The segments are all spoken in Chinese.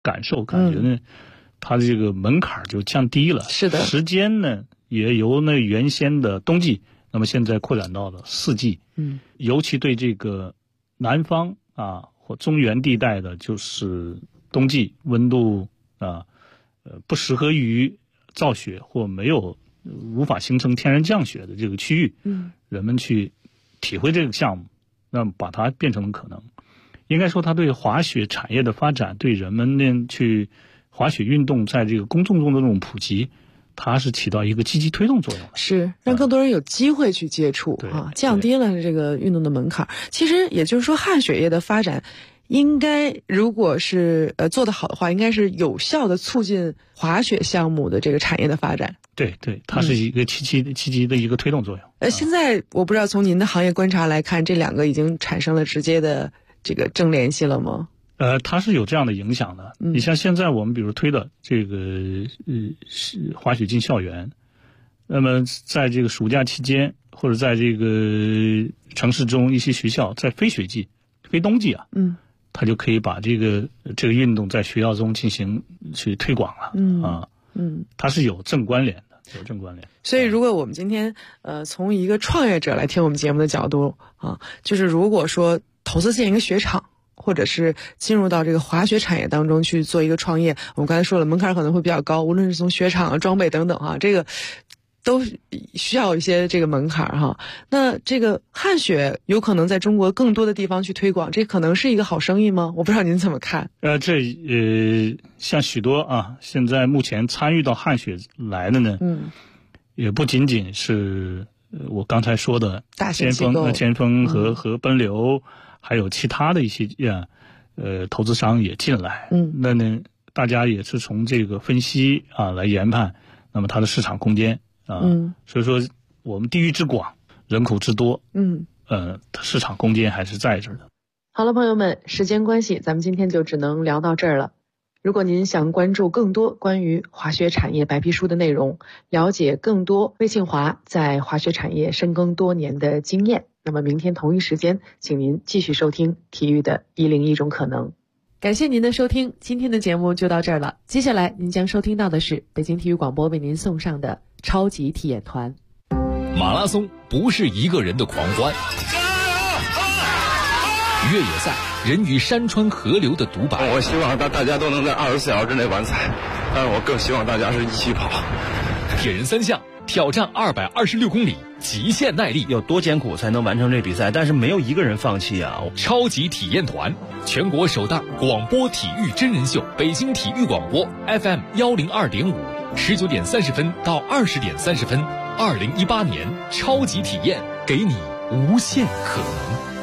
感受，感觉呢，它的这个门槛就降低了。 是的， 时间呢也由那原先的冬季，那么现在扩展到了4季。尤其对这个南方啊或中原地带的，就是冬季温度不适合于造雪或无法形成天然降雪的这个区域，人们去体会这个项目，那么把它变成了可能。应该说，它对滑雪产业的发展，对人们呢去滑雪运动在这个公众中的这种普及，它是起到一个积极推动作用的， 是让更多人有机会去接触降低了这个运动的门槛。其实也就是说，汗雪业的发展应该如果是做得好的话，应该是有效的促进滑雪项目的这个产业的发展。 对，它是一个积极的一个推动作用。 现在我不知道从您的行业观察来看，这两个已经产生了直接的这个正联系了吗？ 它是有这样的影响的。你像现在我们比如推的这个滑雪进校园，那么在这个暑假期间，或者在这个城市中一些学校在非雪季、非冬季它就可以把这个运动在学校中进行去推广了。它是有正关联的，有正关联。 所以如果我们今天从一个创业者来听我们节目的角度就是如果说投资建一个雪场，或者是进入到这个滑雪产业当中去做一个创业，我们刚才说了，门槛可能会比较高，无论是从雪场装备等等这个都需要一些这个门槛那这个汗雪有可能在中国更多的地方去推广，这可能是一个好生意吗？我不知道您怎么看。 像许多现在目前参与到汗雪来的呢，也不仅仅是我刚才说的大型机构前锋和奔流，还有其他的一些投资商也进来。那呢，大家也是从这个分析来研判，那么它的市场空间所以说我们地域之广，人口之多，市场空间还是在这儿的。 好了，朋友们，时间关系，咱们今天就只能聊到这儿了。如果您想关注更多关于滑雪产业白皮书的内容，了解更多魏庆华在滑雪产业深耕多年的经验，那么明天同一时间，请您继续收听体育的101种可能。感谢您的收听，今天的节目就到这儿了。接下来您将收听到的是北京体育广播为您送上的超级体验团。 马拉松不是一个人的狂欢，越野赛人与山川河流的独白。 我希望大家都能在24小时之内完赛，但是我更希望大家是一起跑。 铁人3项挑战226公里，极限耐力， 有多艰苦才能完成这比赛？但是没有一个人放弃啊！ 超级体验团，全国首档广播体育真人秀，北京体育广播 FM 102.5，19点30分到20点30分，2018年超级体验，给你无限可能。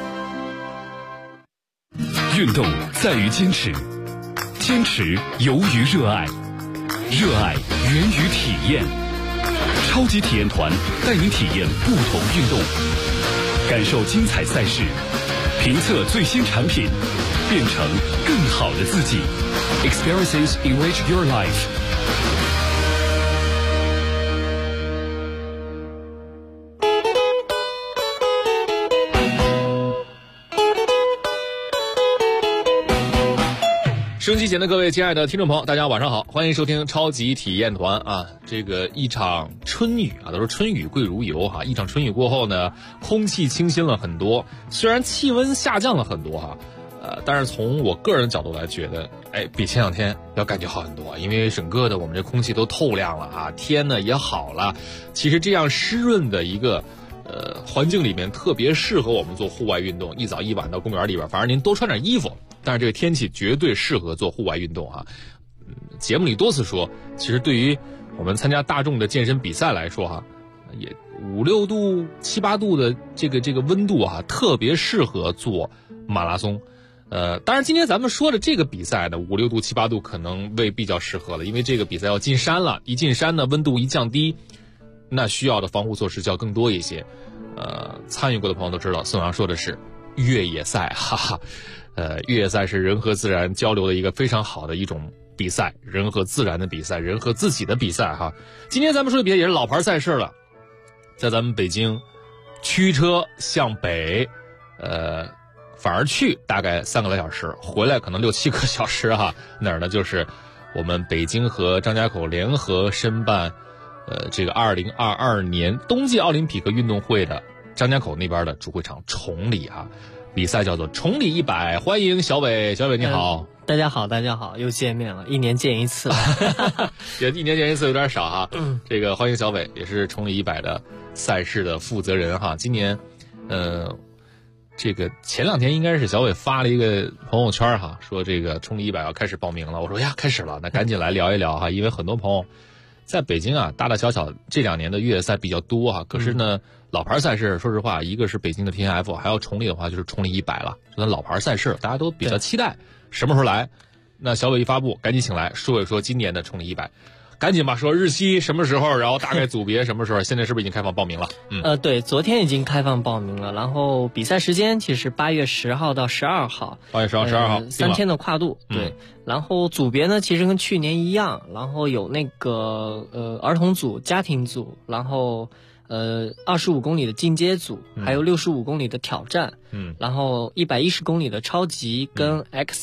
运动在于坚持，坚持由于热爱，热爱源于体验。超级体验团带您体验不同运动，感受精彩赛事，评测最新产品，变成更好的自己。Experiences enrich your life。收音机前的各位亲爱的听众朋友，大家晚上好，欢迎收听超级体验团这个一场春雨都说春雨贵如油一场春雨过后呢，空气清新了很多，虽然气温下降了很多但是从我个人的角度来觉得比前两天要感觉好很多，因为整个的我们这空气都透亮了天呢也好了。其实这样湿润的一个环境里面特别适合我们做户外运动，一早一晚到公园里边，反正您多穿点衣服，但是这个天气绝对适合做户外运动节目里多次说，其实对于我们参加大众的健身比赛来说也5、6度、7、8度的这个温度特别适合做马拉松。当然今天咱们说的这个比赛呢，5、6度、7、8度可能未必较适合了，因为这个比赛要进山了，一进山呢温度一降低，那需要的防护措施就要更多一些。参与过的朋友都知道，宋阳说的是越野赛，越野赛是人和自然交流的一个非常好的一种比赛，人和自然的比赛，人和自己的比赛今天咱们说的比赛也是老牌赛事了，在咱们北京驱车向北， 反而去大概3个来小时，回来可能6、7个小时哈。哪儿呢？就是我们北京和张家口联合申办，这个2022年冬季奥林匹克运动会的张家口那边的主会场崇礼哈，比赛叫做崇礼100，欢迎小伟，小伟你好。 大家好，大家好，又见面了，1年见一次， 也1年见一次有点少哈。这个欢迎小伟，也是崇礼100的赛事的负责人哈。今年，这个前2天应该是小伟发了一个朋友圈哈，说这个崇礼100要开始报名了。我说呀，开始了，那赶紧来聊一聊哈，因为很多朋友在北京啊，大大小小这2年的越野赛比较多哈，可是呢，老牌赛事说实话，一个是北京的 TNF， 还有崇礼的话就是崇礼100了，这老牌赛事大家都比较期待。什么时候来？那小伟一发布，赶紧请来说一说今年的崇礼100，赶紧吧，说日期什么时候，然后大概组别什么时候？现在是不是已经开放报名了？ 对，昨天已经开放报名了，然后比赛时间其实8月10号到12号 ，8月10号、12号 ，3天的跨度，对。然后组别呢，其实跟去年一样，然后有那个儿童组、家庭组，然后25公里的进阶组，还有65公里的挑战，然后110公里的超级跟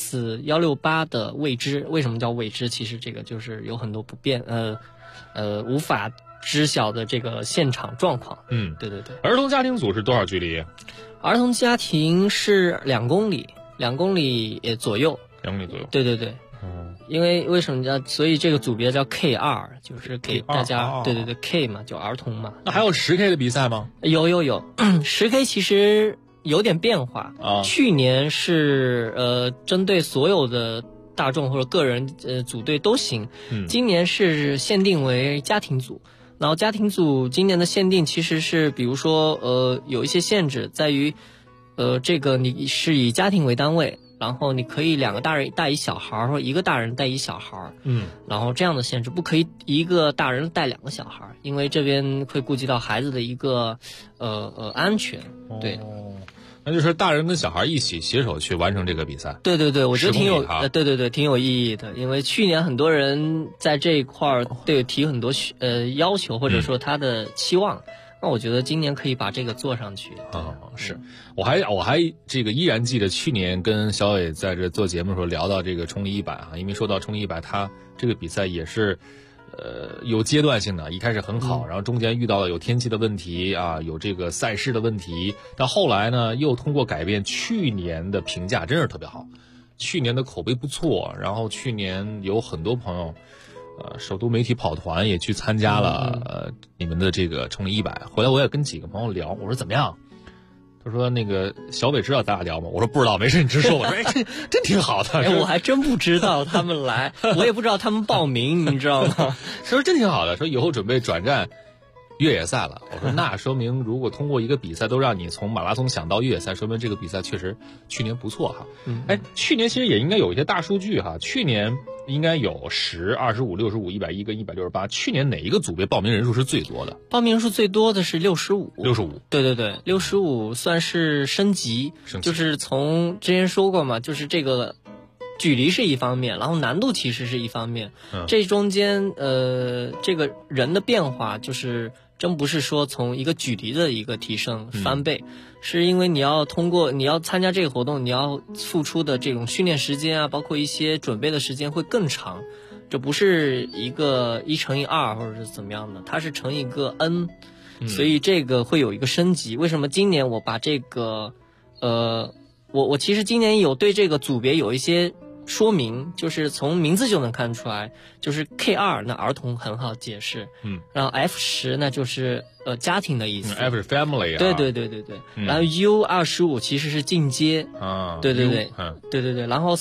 X168的未知。为什么叫未知？其实这个就是有很多不便，无法知晓的这个现场状况。对对对。 儿童家庭组是多少距离？ 儿童家庭是2公里，2公里左右。 2公里左右。 对对对。因为什么叫？所以这个组别叫 K2，就是给大家，对对对 ，K 嘛，就儿童嘛。 那还有10K 的比赛吗？ 有，10K 其实有点变化啊。去年是针对所有的大众或者个人组队都行，今年是限定为家庭组。然后家庭组今年的限定其实是，比如说有一些限制在于，这个你是以家庭为单位。然后你可以2个大人带1小孩，或者1个大人带1小孩，然后这样的限制，不可以1个大人带2个小孩，因为这边会顾及到孩子的一个安全。对， 那就是大人跟小孩一起携手去完成这个比赛。 对对对，我觉得挺有对挺有意义的，因为去年很多人在这一块对提很多要求，或者说他的期望。那我觉得今年可以把这个做上去。 是，我还这个依然记得去年跟小伟在这做节目的时候聊到这个崇礼100啊，因为说到崇礼100，它这个比赛也是有阶段性的，一开始很好，然后中间遇到了有天气的问题啊，有这个赛事的问题，但后来呢又通过改变，去年的评价真是特别好，去年的口碑不错，然后去年有很多朋友。首都媒体跑团也去参加了你们的这个崇礼100，回来我也跟几个朋友聊，我说怎么样？他说那个小伟知道咱俩聊吗？我说不知道，没事你直说。我说真挺好的。 我还真不知道他们来，我也不知道他们报名，你知道吗？ 说真挺好的，说以后准备转战越野赛了。我说那说明如果通过一个比赛都让你从马拉松想到越野赛，说明这个比赛确实去年不错哈。去年其实也应该有一些大数据哈，去年应该有10、25、65、110跟168。去年哪一个组别报名人数是最多的？ 报名人数最多的是65。 65。对对对，65算是升级，就是从之前说过嘛，就是这个距离是一方面，然后难度其实是一方面。这中间这个人的变化就是真不是说从一个距离的一个提升翻倍。是因为你要参加这个活动，你要付出的这种训练时间啊，包括一些准备的时间会更长，这不是一个1×2或者是怎么样的，它是乘一个 n，所以这个会有一个升级。为什么今年我把这个我其实今年有对这个组别有一些说明，就是从名字就能看出来，就是 K2 那儿童很好解释，然后 F10那就是家庭的意思 ，F 是 family 啊， 对，然后 U25其实是进阶啊，对，然后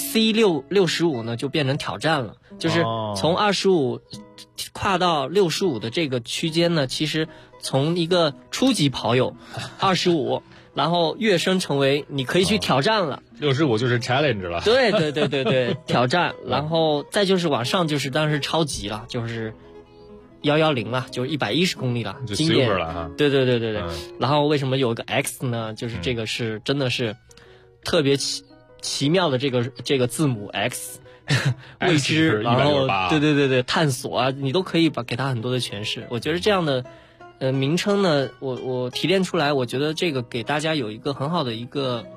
C65呢就变成挑战了，就是从25跨到65的这个区间呢，其实从一个初级跑友25。然后跃升成为你可以去挑战了 ，65就是 challenge 了。 对，挑战，然后再就是往上就是当然是超级了，就是110了，就是110公里了， 就 super 了哈。 对。然后为什么有一个 X 呢？就是这个是真的是特别奇妙的这个字母 X， 未知，然后对，探索啊，你都可以给它很多的诠释。我觉得这样的。名称呢，我提炼出来，我觉得这个给大家有一个很好的一个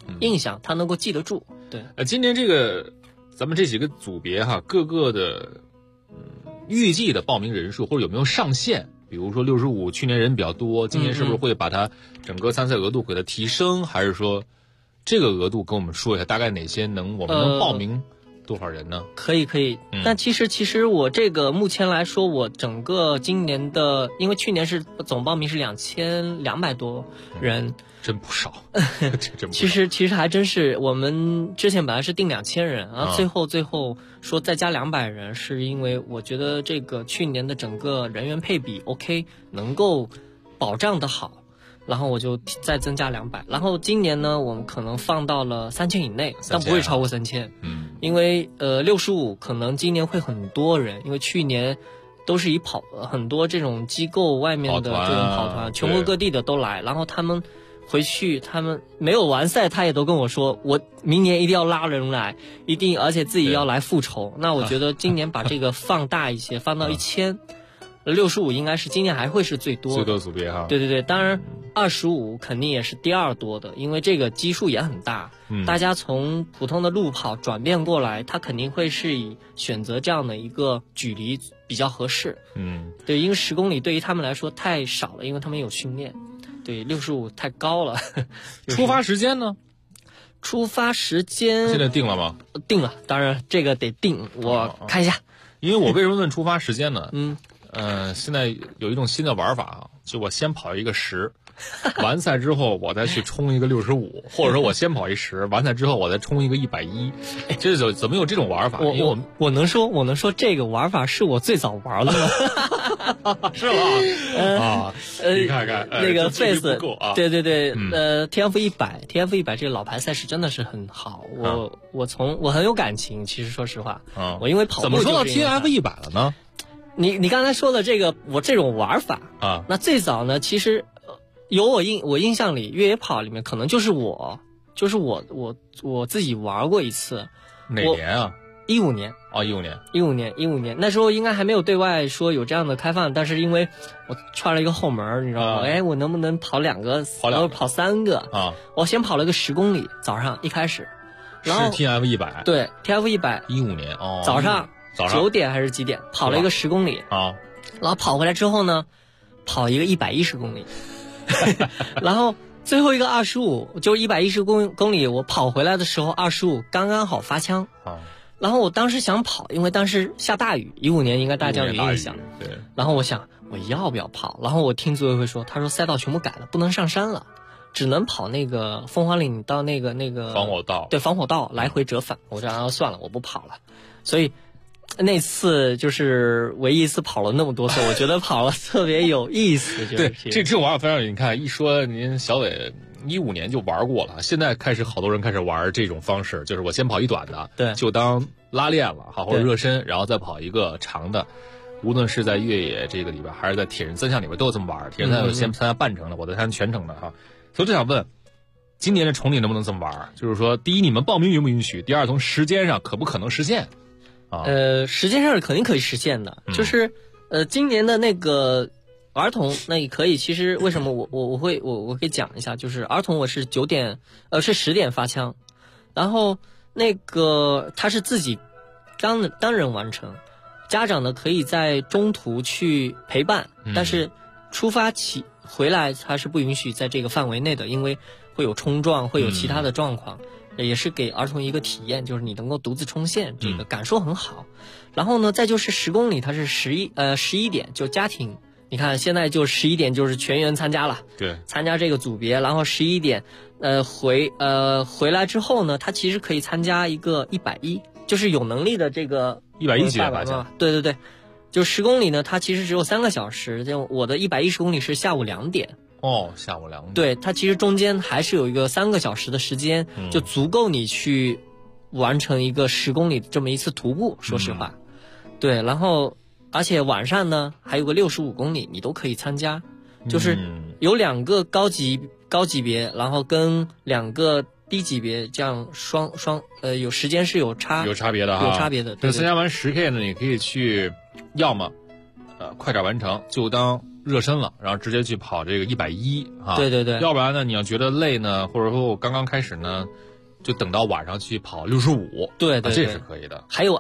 印象，他能够记得住。对， 今年这个咱们这几个组别哈，各个的预计的报名人数或者有没有上限？比如说65，去年人比较多，今年是不是会把它整个参赛额度给它提升，还是说这个额度跟我们说一下，大概哪些我们能报名多少人呢？ 可以。但其实我这个目前来说，我整个今年的，因为去年是总报名是2200多人。 真不少，真不少。 其实还真是，我们之前本来是定2000人，然后最后说再加200人，是因为我觉得这个去年的整个人员配比 OK， 能够保障的好，然后我就再增加200，然后今年呢，我们可能放到了3000以内，但不会超过3000，因为65可能今年会很多人，因为去年都是以很多这种机构外面的这种跑团，全国各地的都来，然后他们回去，他们没有完赛，他也都跟我说，我明年一定要拉人来，而且自己要来复仇。那我觉得今年把这个放大一些，放到1000，65应该是今年还会是最多组别哈。 对，当然25肯定也是第二多的，因为这个基数也很大，大家从普通的路跑转变过来，他肯定会是以选择这样的一个距离比较合适。对，因为10公里对于他们来说太少了，因为他们有训练。对，65太高了。 出发时间呢？ 出发时间现在定了吗？ 定了，当然这个得定，我看一下。 因为我为什么问出发时间呢？现在有一种新的玩法啊，就我先跑一个10，完赛之后我再去冲一个65，或者说我先跑一10，完赛之后我再冲一个110。这怎么有这种玩法？ 我能说这个玩法是我最早玩的吗？ 是吗？你看看那个 Face 不够啊。 对，TF100这个老牌赛事真的是很好，我很有感情。其实说实话，我因为跑步怎么说到 TF100 了呢？ 你刚才说的这个我这种玩法啊， 那最早呢，其实我印象里越野跑里面可能就是我自己玩过一次。 哪年啊 ？15年。15年，那时候应该还没有对外说有这样的开放，但是因为我串了一个后门，你知道吗？我能不能跑2个，跑3个啊？ 我先跑了个10公里，早上一开始，然后是 TF100， 对 TF100， 15年早上9点还是几点跑了一个10公里啊？ 然后跑回来之后呢，跑一个110公里，然后最后一个25，就110公里，我跑回来的时候25刚刚好发枪啊。 然后我当时想跑，因为当时下大雨，15年应该大家有印象。 对。 然后我想我要不要跑？然后我听组委会说，他说赛道全部改了，不能上山了，只能跑那个凤凰岭到那个防火道。 对，防火道来回折返。我说算了，我不跑了。所以那次就是唯一一次跑了那么多次，我觉得跑了特别有意思。 对，这种玩法非常有。你看一说您小伟15年就玩过了，现在开始好多人开始玩这种方式，就是我先跑一短的， 对， 就当拉练了好，或者热身，然后再跑一个长的。无论是在越野这个里边，还是在铁人三项里边，都有这么玩。铁人三项先参加半程的，我再参加全程的哈。所以就想问，今年的崇礼能不能这么玩？就是说，第一，你们报名允不允许；第二，从时间上可不可能实现？ 时间上是肯定可以实现的，就是今年的那个儿童那也可以。其实为什么我会讲一下，就是儿童我是10点发枪，然后那个他是自己单人完成，家长呢可以在中途去陪伴，但是出发起回来他是不允许在这个范围内的，因为会有冲撞，会有其他的状况。也是给儿童一个体验，就是你能够独自冲线，这个感受很好。然后呢，再就是10公里，它是11点，就家庭，你看现在就11点就是全员参加了， 对， 参加这个组别。然后11点，回来之后呢，他其实可以参加一个110，就是有能力的这个 110级别吧， 对，就10公里呢，它其实只有3个小时，就我的110公里是下午2点。 下午2点。 对，它其实中间还是有一个3个小时的时间，就足够你去完成一个10公里这么一次徒步。说实话，对，然后而且晚上呢还有个65公里，你都可以参加，就是有2个高级别，然后跟2个低级别，这样有时间是有差别的哈，有差别的。 对，参加完10K 呢，你可以去，要么快点完成，就当热身了，然后直接去跑这个110啊。 对对对。 要不然呢，你要觉得累呢，或者说我刚刚开始呢，就等到晚上去跑65。 对对对， 这是可以的。 还有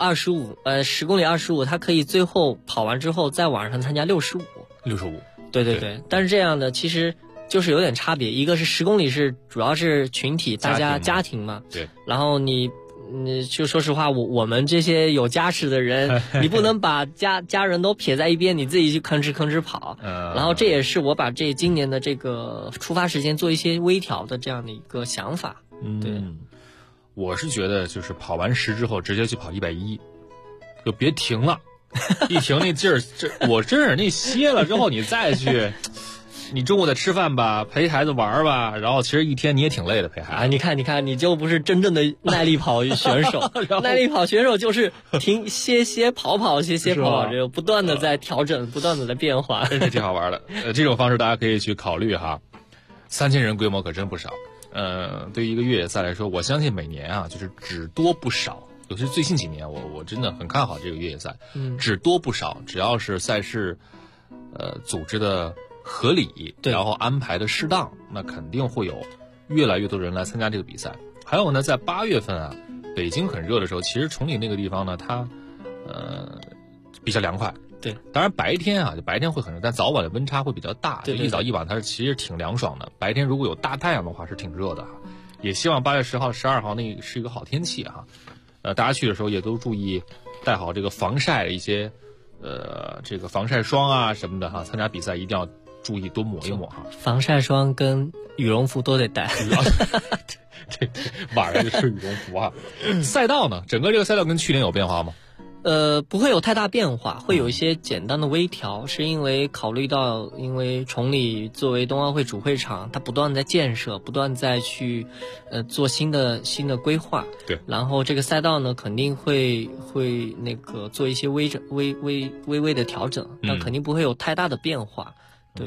10公里25，它可以最后跑完之后在晚上参加65。对对对，但是这样的其实就是有点差别，一个是10公里是主要是群体，大家家庭嘛。 对。 然后你就说实话，我们这些有家室的人，你不能把家人都撇在一边，你自己去吭哧跑。然后这也是我把今年的这个出发时间做一些微调的这样的一个想法。对。 我是觉得就是跑完10之后直接去跑110，就别停了，一停那劲儿，我真是那歇了之后你再去。你中午再吃饭吧，陪孩子玩吧，然后其实一天你也挺累的陪孩子。 你看，你就不是真正的耐力跑选手。耐力跑选手就是歇跑，歇跑，这个不断的在调整，不断的在变化， 真是挺好玩的。这种方式大家可以去考虑哈。3000人规模可真不少。对于一个越野赛来说，我相信每年啊，就是只多不少。尤其是最近几年，我真的很看好这个越野赛。只多不少，只要是赛事，组织的合理，然后安排的适当，那肯定会有越来越多人来参加这个比赛。还有呢，在8月份啊，北京很热的时候，其实崇礼那个地方呢，它比较凉快。 对， 当然白天啊，就白天会很热，但早晚的温差会比较大，就一早一晚它其实挺凉爽的。白天如果有大太阳的话，是挺热的哈。也希望8月10号、12号那是一个好天气哈。大家去的时候也都注意带好这个防晒的一些这个防晒霜啊什么的哈。参加比赛一定要注意多抹一抹哈。 防晒霜跟羽绒服都得带。 对，晚上就吃羽绒服啊。赛道呢，整个这个赛道跟去年有变化吗？ 不会有太大变化，会有一些简单的微调，是因为考虑到，因为崇礼作为冬奥会主会场，它不断在建设，不断在去做新的规划。 对。 然后这个赛道呢，肯定会那个做一些微微的调整，但肯定不会有太大的变化。对。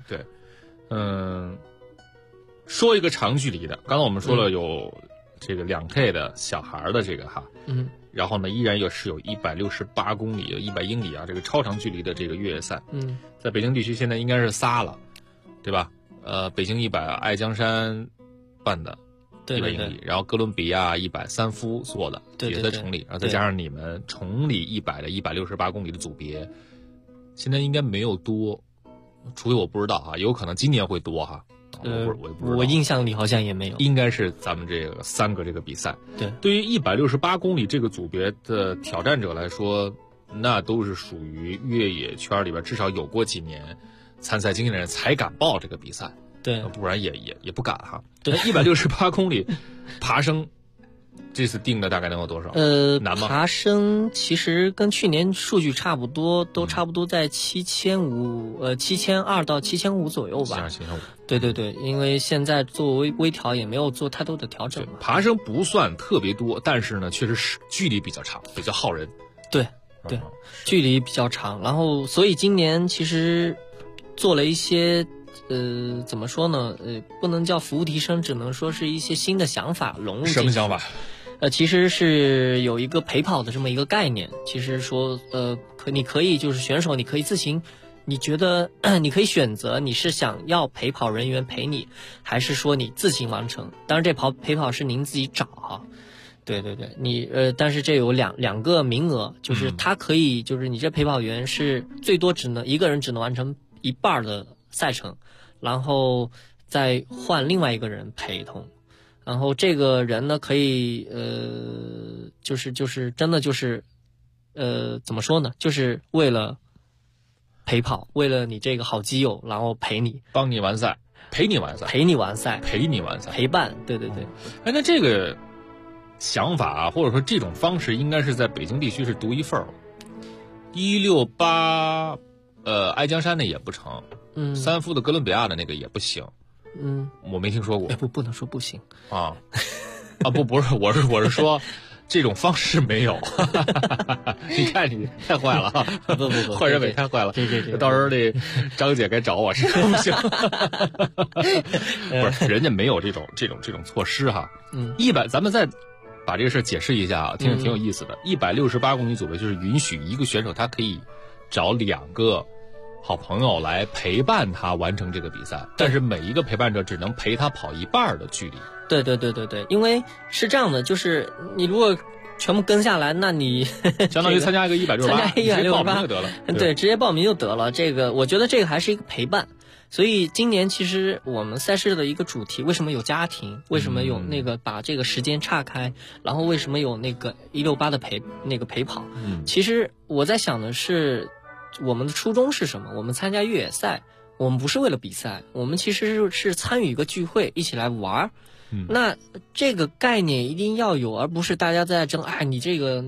说一个长距离的，刚才我们说了有这个2K 的小孩的这个哈。然后呢，依然有168公里、100英里啊，这个超长距离的这个越野赛。在北京地区现在应该是仨了，对吧？北京100，爱江山办的100英里，然后哥伦比亚100，三夫做的，也在崇礼，然后再加上你们崇礼100的168公里的组别，现在应该没有多，除非我不知道啊，有可能今年会多哈。 我印象里好像也没有， 应该是咱们这个3个这个比赛。对于168公里这个组别的挑战者来说，那都是属于越野圈里边至少有过几年参赛经验的人才敢报这个比赛。 对， 不然也不敢哈。对，168公里爬升，这次定的大概能有多少？难吗？ 爬升其实跟去年数据差不多，都差不多在7200到7500左右吧。对，因为现在做微调也没有做太多的调整嘛。 爬升不算特别多，但是呢，确实是距离比较长，比较耗人。 对，距离比较长，然后所以今年其实做了一些。怎么说呢？不能叫服务提升，只能说是一些新的想法融入进去。 什么想法？ 其实是有一个陪跑的这么一个概念。其实说，你可以就是选手，你可以自行，你觉得你可以选择你是想要陪跑人员陪你，还是说你自行完成。当然，这陪跑是您自己找哈。对，你但是这有两个名额，就是他可以，就是你这陪跑员是最多一个人只能完成一半的赛程。然后再换另外一个人陪同，然后这个人呢可以就是真的就是怎么说呢？就是为了陪跑，为了你这个好基友，然后陪你， 帮你完赛，陪你完赛， 陪伴，对。 哎，那这个想法啊，或者说这种方式，应该是在北京地区是独一份儿。168，爱江山的也不成。三夫的哥伦比亚的那个也不行，我没听说过。 不能说不行啊，不是，我是说，这种方式没有。你看你太坏了啊！ 不， 坏人美太坏了。 这， 到时候那张姐该找我是不行。不是，人家没有这种措施哈。咱们再把这个事解释一下啊，听着挺有意思的。168公里组别就是允许一个选手他可以找2个好朋友来陪伴他完成这个比赛，但是每一个陪伴者只能陪他跑一半的距离。 对，因为是这样的，就是你如果全部跟下来，那你相当于参加一个168， 参加168 直接报名就得了。 对，直接报名就得了。这个我觉得这个还是一个陪伴。所以今年其实我们赛事的一个主题，为什么有家庭？为什么有那个把这个时间岔开？然后为什么有那个168的陪跑？其实我在想的是，我们的初衷是什么？我们参加越野赛，我们不是为了比赛，我们其实是参与一个聚会，一起来玩。那这个概念一定要有，而不是大家在争，哎，你这个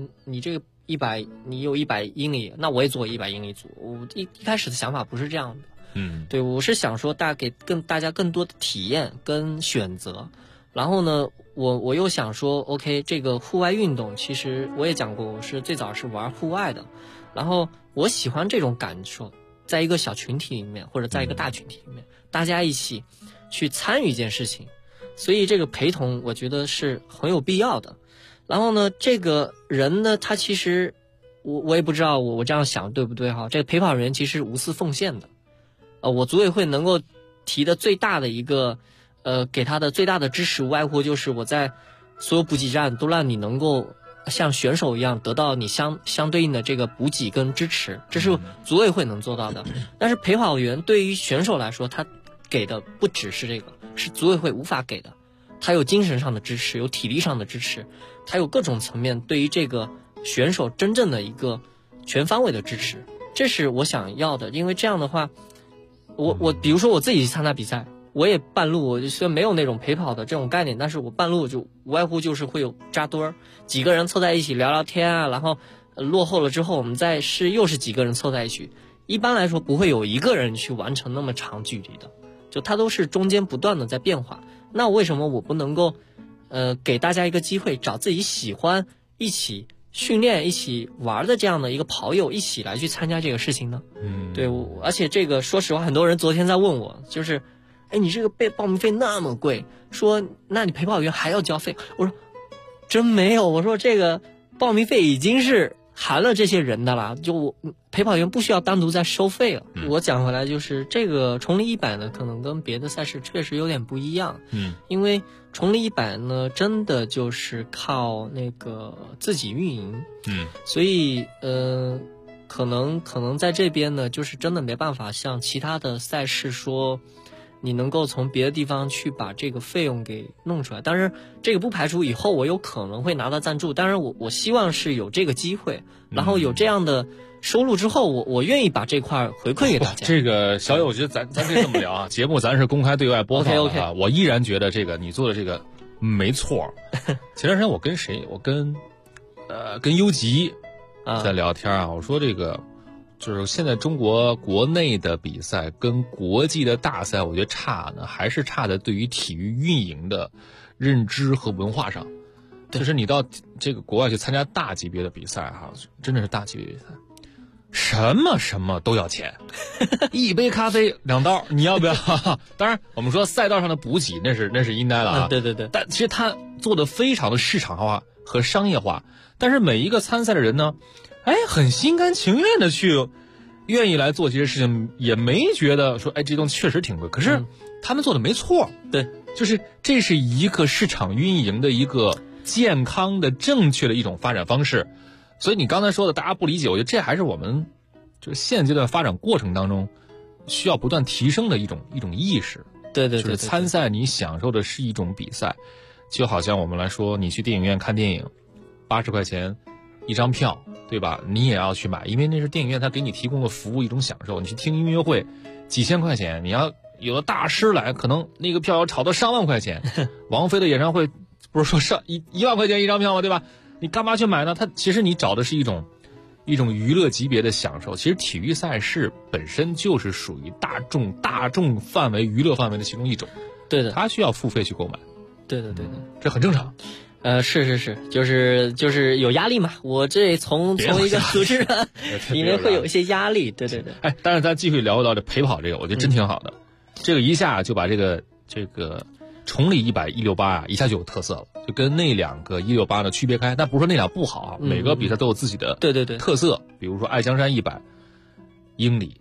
100，你有100英里，那我也做100英里组。我一开始的想法不是这样的。对，我是想说给大家更多的体验跟选择。然后呢，我又想说 OK， 这个户外运动其实我也讲过，我是最早是玩户外的，然后我喜欢这种感受，在一个小群体里面或者在一个大群体里面，大家一起去参与一件事情，所以这个陪同我觉得是很有必要的。然后呢，这个人呢，他其实我也不知道我这样想对不对哈，这个陪跑人其实无私奉献的。我组委会能够提的最大的一个给他的最大的支持，无外乎就是我在所有补给站都让你能够像选手一样得到你相对应的这个补给跟支持，这是组委会能做到的。但是陪跑员对于选手来说，他给的不只是这个，是组委会无法给的。他有精神上的支持，有体力上的支持，他有各种层面对于这个选手真正的一个全方位的支持，这是我想要的。因为这样的话，我比如说我自己去参加比赛，我也半路，我虽然没有那种陪跑的这种概念，但是我半路就无外乎就是会有扎堆儿，几个人凑在一起聊聊天啊，然后落后了之后我们又是几个人凑在一起，一般来说不会有一个人去完成那么长距离的，就它都是中间不断的在变化。那为什么我不能够给大家一个机会，找自己喜欢一起训练一起玩的这样的一个跑友一起来去参加这个事情呢？对，而且这个说实话，很多人昨天在问我，就是你这个报名费那么贵，说那你陪跑员还要交费？我说真没有，我说这个报名费已经是含了这些人的了，就陪跑员不需要单独再收费了。我讲回来就是这个崇礼100呢，可能跟别的赛事确实有点不一样。因为崇礼100呢，真的就是靠那个自己运营。所以可能在这边呢，就是真的没办法像其他的赛事说，你能够从别的地方去把这个费用给弄出来。当然这个不排除以后我有可能会拿到赞助，当然我希望是有这个机会，然后有这样的收入之后，我愿意把这块回馈给大家。 这个小友，我觉得咱可以这么聊啊，节目咱是公开对外播放的啊。 OK， 我依然觉得这个你做的这个没错。前段时间我跟谁？我跟优吉在聊天啊，我说这个就是现在中国国内的比赛跟国际的大赛，我觉得差呢，还是差在对于体育运营的认知和文化上。就是你到这个国外去参加大级别的比赛哈，真的是大级别比赛，什么都要钱，一杯咖啡2刀，你要不要？当然，我们说赛道上的补给那是应该的啊。 对。 但其实他做的非常的市场化和商业化，但是每一个参赛的人呢，很心甘情愿的去，愿意来做这些事情，也没觉得说，这东西确实挺贵。可是他们做的没错， 对， 就是这是一个市场运营的一个健康的、正确的一种发展方式。所以你刚才说的大家不理解，我觉得这还是我们就是现阶段发展过程当中需要不断提升的一种意识。 对， 就是参赛你享受的是一种比赛，就好像我们来说，你去电影院看电影，80块钱一张票，对吧？你也要去买，因为那是电影院它给你提供的服务一种享受。你去听音乐会，几千块钱，你要有的大师来，可能那个票要炒到上万块钱。王菲的演唱会不是说上1万块钱一张票吗？对吧？你干嘛去买呢？它其实你找的是一种娱乐级别的享受。其实体育赛事本身就是属于大众范围娱乐范围的其中一种。 对的， 它需要付费去购买。 对的， 这很正常。 是，就是有压力嘛。我这从一个组织人里面会有一些压力。对。 但是咱继续聊到这陪跑这个，我觉得真挺好的。这个一下就把这个崇礼100、168啊，一下就有特色了，就跟那2个168呢区别开。但不是说那俩不好啊，每个比赛都有自己的特色。比如说爱江山100英里，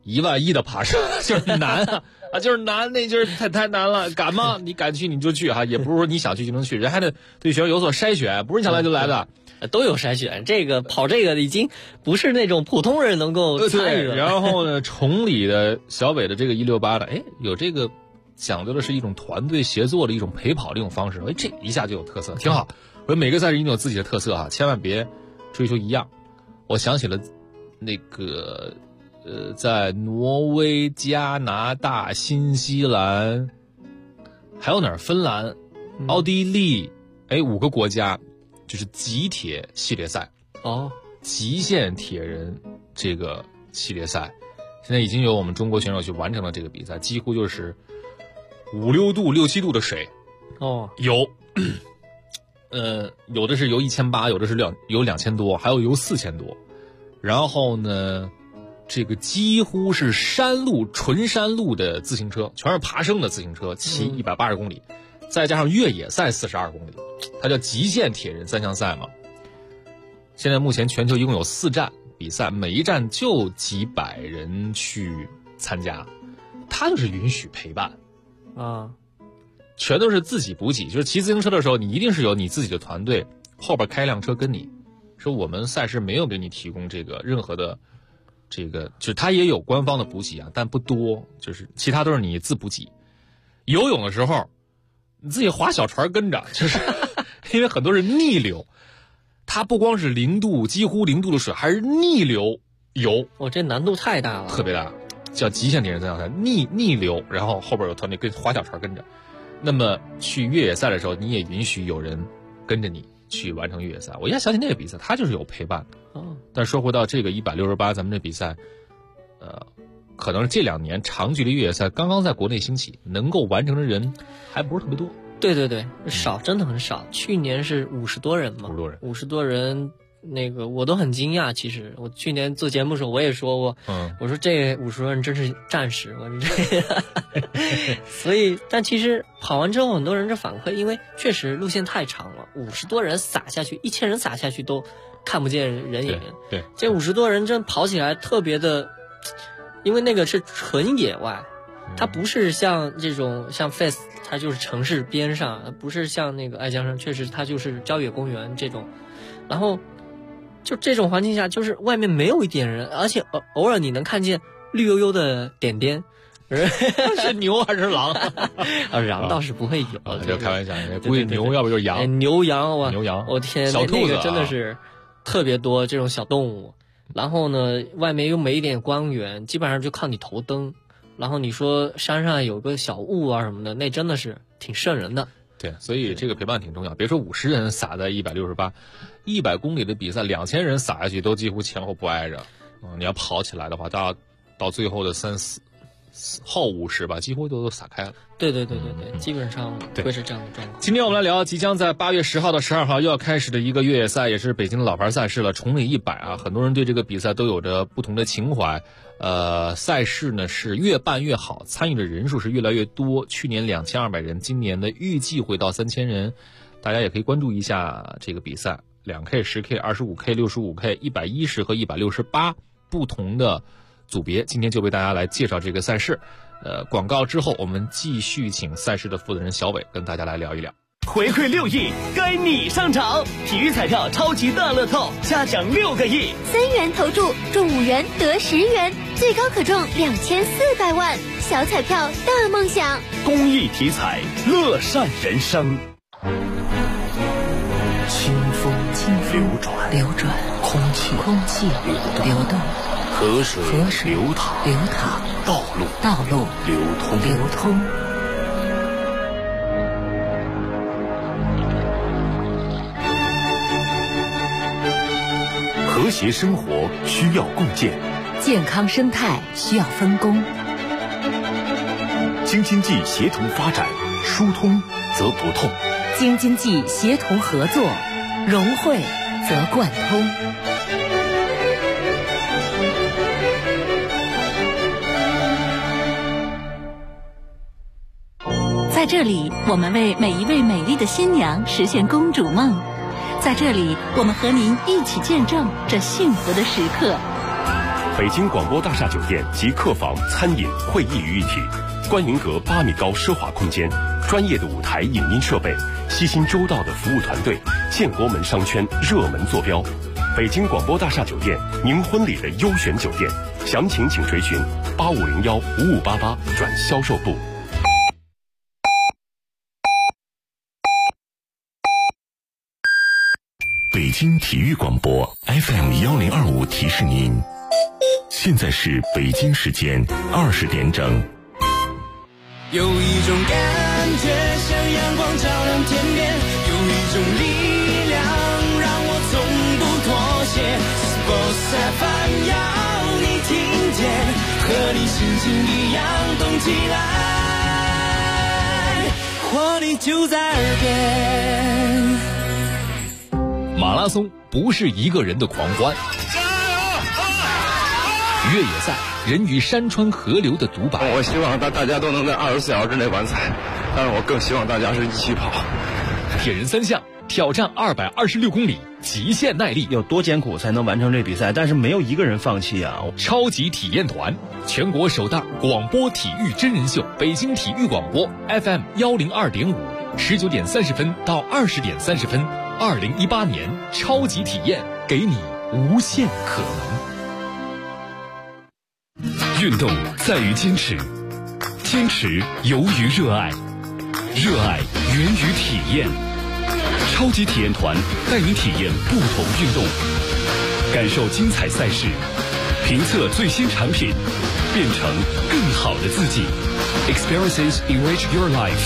11000的爬升，就是难啊，就是难，那就是太难了。敢吗？你敢去你就去哈，也不是说你想去就能去，人还得对学生有所筛选，不是你想来就来的。 都有筛选，这个跑这个已经不是那种普通人能够参与了。 然后呢，崇礼的小北的这个168的，有这个讲究的是一种团队协作的一种陪跑的一种方式，这一下就有特色，挺好。我每个赛事一定有自己的特色啊，千万别追求一样。我想起了那个在挪威、加拿大、新西兰，还有哪儿？芬兰、奥地利，5个国家。就是极铁系列赛极限铁人这个系列赛，现在已经有我们中国选手去完成了这个比赛，几乎就是5、6度、6、7度的水有有的是游1800，有的是游2000多，还有游4000多。然后呢，这个几乎是纯山路的自行车，全是爬升的自行车，骑180公里，再加上越野赛42公里。它叫极限铁人3项赛嘛。现在目前全球一共有4站比赛，每一站就几百人去参加，它就是允许陪伴全都是自己补给。就是骑自行车的时候，你一定是有你自己的团队，后边开辆车跟你说，我们赛事没有给你提供这个任何的这个，就是它也有官方的补给啊，但不多，就是其他都是你自补给。游泳的时候你自己划小船跟着，就是因为很多人逆流，它不光是0度，几乎0度的水，还是逆流游。 这难度太大了， 特别大，叫极限铁人3项赛，逆流，然后后边有团队跟划小船跟着。那么去越野赛的时候，你也允许有人跟着你去完成越野赛。我一下想起那个比赛，它就是有陪伴的。但说回到这个168，咱们这比赛，可能是这2年长距离越野赛刚刚在国内兴起，能够完成的人还不是特别多。 对，少，真的很少。去年是50多人嘛，50多人，那个我都很惊讶。其实我去年做节目的时候，我也说过，我说这50多人真是战士，我说这所以，但其实跑完之后，很多人这反馈，因为确实路线太长了，50多人撒下去，1000人撒下去都看不见人影。 对， 这50多人真跑起来特别的，因为那个是纯野外。它不是像这种像 Face， 它就是城市边上，不是像那个爱江山，确实它就是郊野公园这种。然后就这种环境下，就是外面没有一点人，而且偶尔你能看见绿油油的点点。 是牛还是狼？ 狼倒是不会有， 这开玩笑，估计牛要不就是羊。 牛羊，我天， 小兔子那个真的是特别多这种小动物。然后呢，外面又没一点光源，基本上就靠你头灯。然后你说山上有个小雾啊什么的，那真的是挺瘆人的。 对，所以这个陪伴挺重要。别说50人撒在168，100公里的比赛2000人撒下去都几乎前后不挨着。你要跑起来的话，到最后的后50吧，几乎都撒开了。 对，基本上会是这样的状况。 今天我们来聊即将在8月10号到12号又要开始的一个越野赛，也是北京的老牌赛事了，崇礼100啊。很多人对这个比赛都有着不同的情怀。赛事呢是越办越好，参与的人数是越来越多。去年2200人，今年的预计会到3000人。大家也可以关注一下这个比赛，2K、10K、25K、65K、110和168不同的组别。今天就为大家来介绍这个赛事。广告之后，我们继续请赛事的负责人小伟跟大家来聊一聊。 回馈6亿，该你上场！体育彩票超级大乐透，嘉奖6个亿 ，3元投注中5元得10元，最高可中2400万。小彩票大梦想， 公益体彩，乐善人生。清风流转，空气流动，河水流淌，道路流通。和谐生活需要共建， 健康生态需要分工。 京津冀协同发展，疏通则不痛； 京津冀协同合作，融汇则贯通。在这里，我们为每一位美丽的新娘实现公主梦。在这里，我们和您一起见证这幸福的时刻。 北京广播大厦酒店集客房、餐饮、会议于一体，观云阁8米高奢华空间，专业的舞台影音设备，悉心周到的服务团队，建国门商圈热门坐标。北京广播大厦酒店，您婚礼的优选酒店，详情请垂询8501-5588转销售部。北京体育广播 FM1025提示您，现在是北京时间20点整。 有一种感觉像阳光照亮天边，有一种力量让我从不妥协。Sports FM 要你听见，和你心情一样动起来，活力就在耳边。 马拉松不是一个人的狂欢，越野赛人与山川河流的独白。 我希望大家都能在24小时之内完赛，但是我更希望大家是一起跑。 铁人3项挑战226公里，极限耐力， 有多艰苦才能完成这比赛？但是没有一个人放弃啊！ 超级体验团，全国首档广播体育真人秀，北京体育广播 FM102.5，19点30分到20点30分。2018年超级体验，给你无限可能。运动在于坚持，坚持由于热爱，热爱源于体验。超级体验团带你体验不同运动，感受精彩赛事，评测最新产品，变成更好的自己。Experiences enrich your life。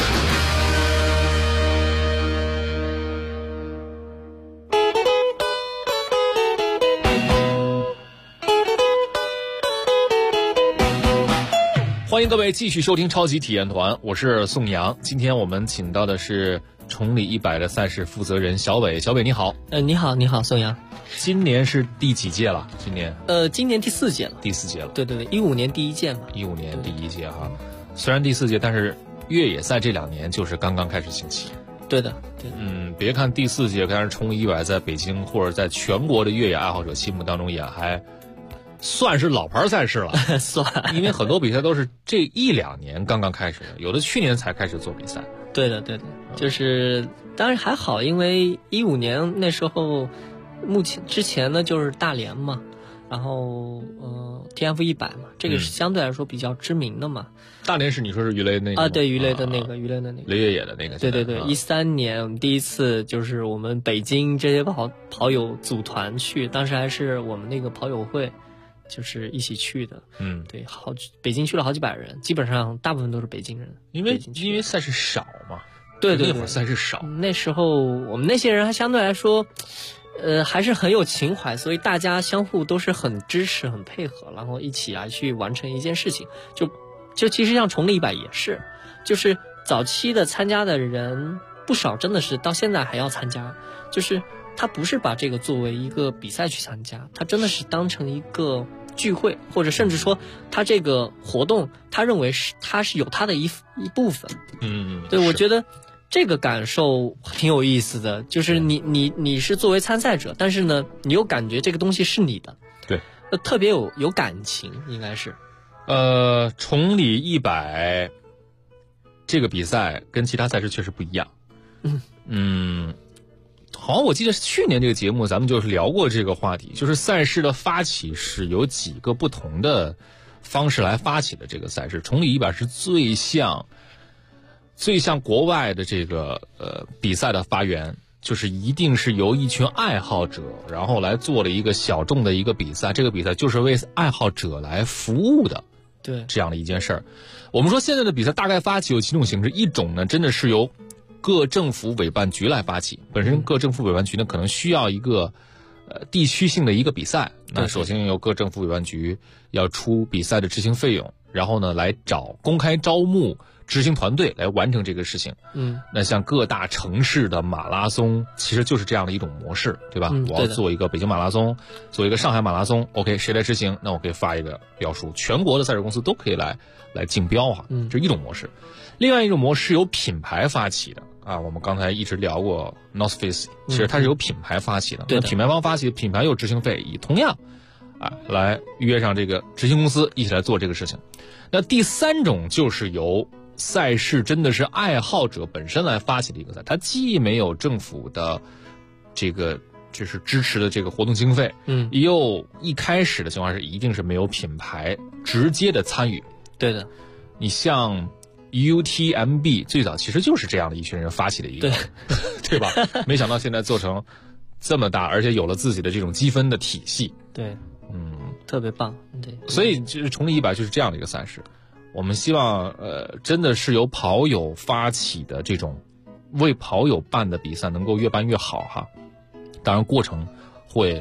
欢迎各位继续收听超级体验团，我是宋阳。今天我们请到的是崇礼100的赛事负责人小伟。小伟你好。 你好宋阳。 今年是第几届了？ 今年第4届了。 第4届了。 对，15年第1届嘛。 15年第1届哈。虽然第4届，但是越野赛这2年就是刚刚开始兴起。 对的。 别看第4届，但是崇礼100在北京或者在全国的越野爱好者心目当中也还算是老牌赛事了， 算， 因为很多比赛都是这1-2年刚刚开始的，有的去年才开始做比赛。 对的，就是当然还好，因为15年那时候，之前呢就是大连嘛，然后TF100嘛，这个是相对来说比较知名的嘛。 大连是你说是鱼雷那个啊？对，鱼雷的那个雷越野的那个。 对，13年我们第一次就是我们北京这些跑友组团去，当时还是我们那个跑友会。就是一起去的，对，北京去了好几百人，基本上大部分都是北京人， 因为赛事少嘛， 对， 那会儿赛事少， 那时候我们那些人还相对来说，还是很有情怀，所以大家相互都是很支持、很配合，然后一起来去完成一件事情。就其实像崇礼100也是，就是早期的参加的人不少，真的是到现在还要参加，就是他不是把这个作为一个比赛去参加，他真的是当成一个聚会，或者甚至说他这个活动，他认为他是有他的一部分。对，我觉得这个感受挺有意思的，就是你是作为参赛者，但是呢，你又感觉这个东西是你的， 对， 特别有感情，应该是。 崇礼100这个比赛跟其他赛事确实不一样。好像我记得是去年这个节目咱们就是聊过这个话题，就是赛事的发起是有几个不同的方式来发起的。这个赛事崇礼100是最像国外的这个比赛的发源，就是一定是由一群爱好者然后来做了一个小众的一个比赛，这个比赛就是为爱好者来服务的， 对，这样的一件事儿。我们说现在的比赛大概发起有几种形式，一种呢真的是由各政府委办局来发起，本身各政府委办局呢可能需要一个地区性的一个比赛，那首先由各政府委办局要出比赛的执行费用，然后呢来找公开招募执行团队来完成这个事情。那像各大城市的马拉松其实就是这样的一种模式，对吧？我要做一个北京马拉松，做一个上海马拉松 ，OK， 谁来执行？那我可以发一个标书，全国的赛事公司都可以来竞标哈，这是一种模式。另外一种模式由品牌发起的啊，我们刚才一直聊过 North Face， 其实它是由品牌发起的，那品牌方发起，品牌有执行费，同样来约上这个执行公司一起来做这个事情。那第3种就是由赛事真的是爱好者本身来发起的一个赛，它既没有政府的这个就是支持的这个活动经费，又一开始的情况是一定是没有品牌直接的参与。 对的， 你像 UTMB 最早其实就是这样的一群人发起的一个，对吧？没想到现在做成这么大，而且有了自己的这种积分的体系。 对，特别棒。对， 所以就是崇礼100就是这样的一个赛事。我们希望真的是由跑友发起的这种为跑友办的比赛能够越办越好哈。当然过程会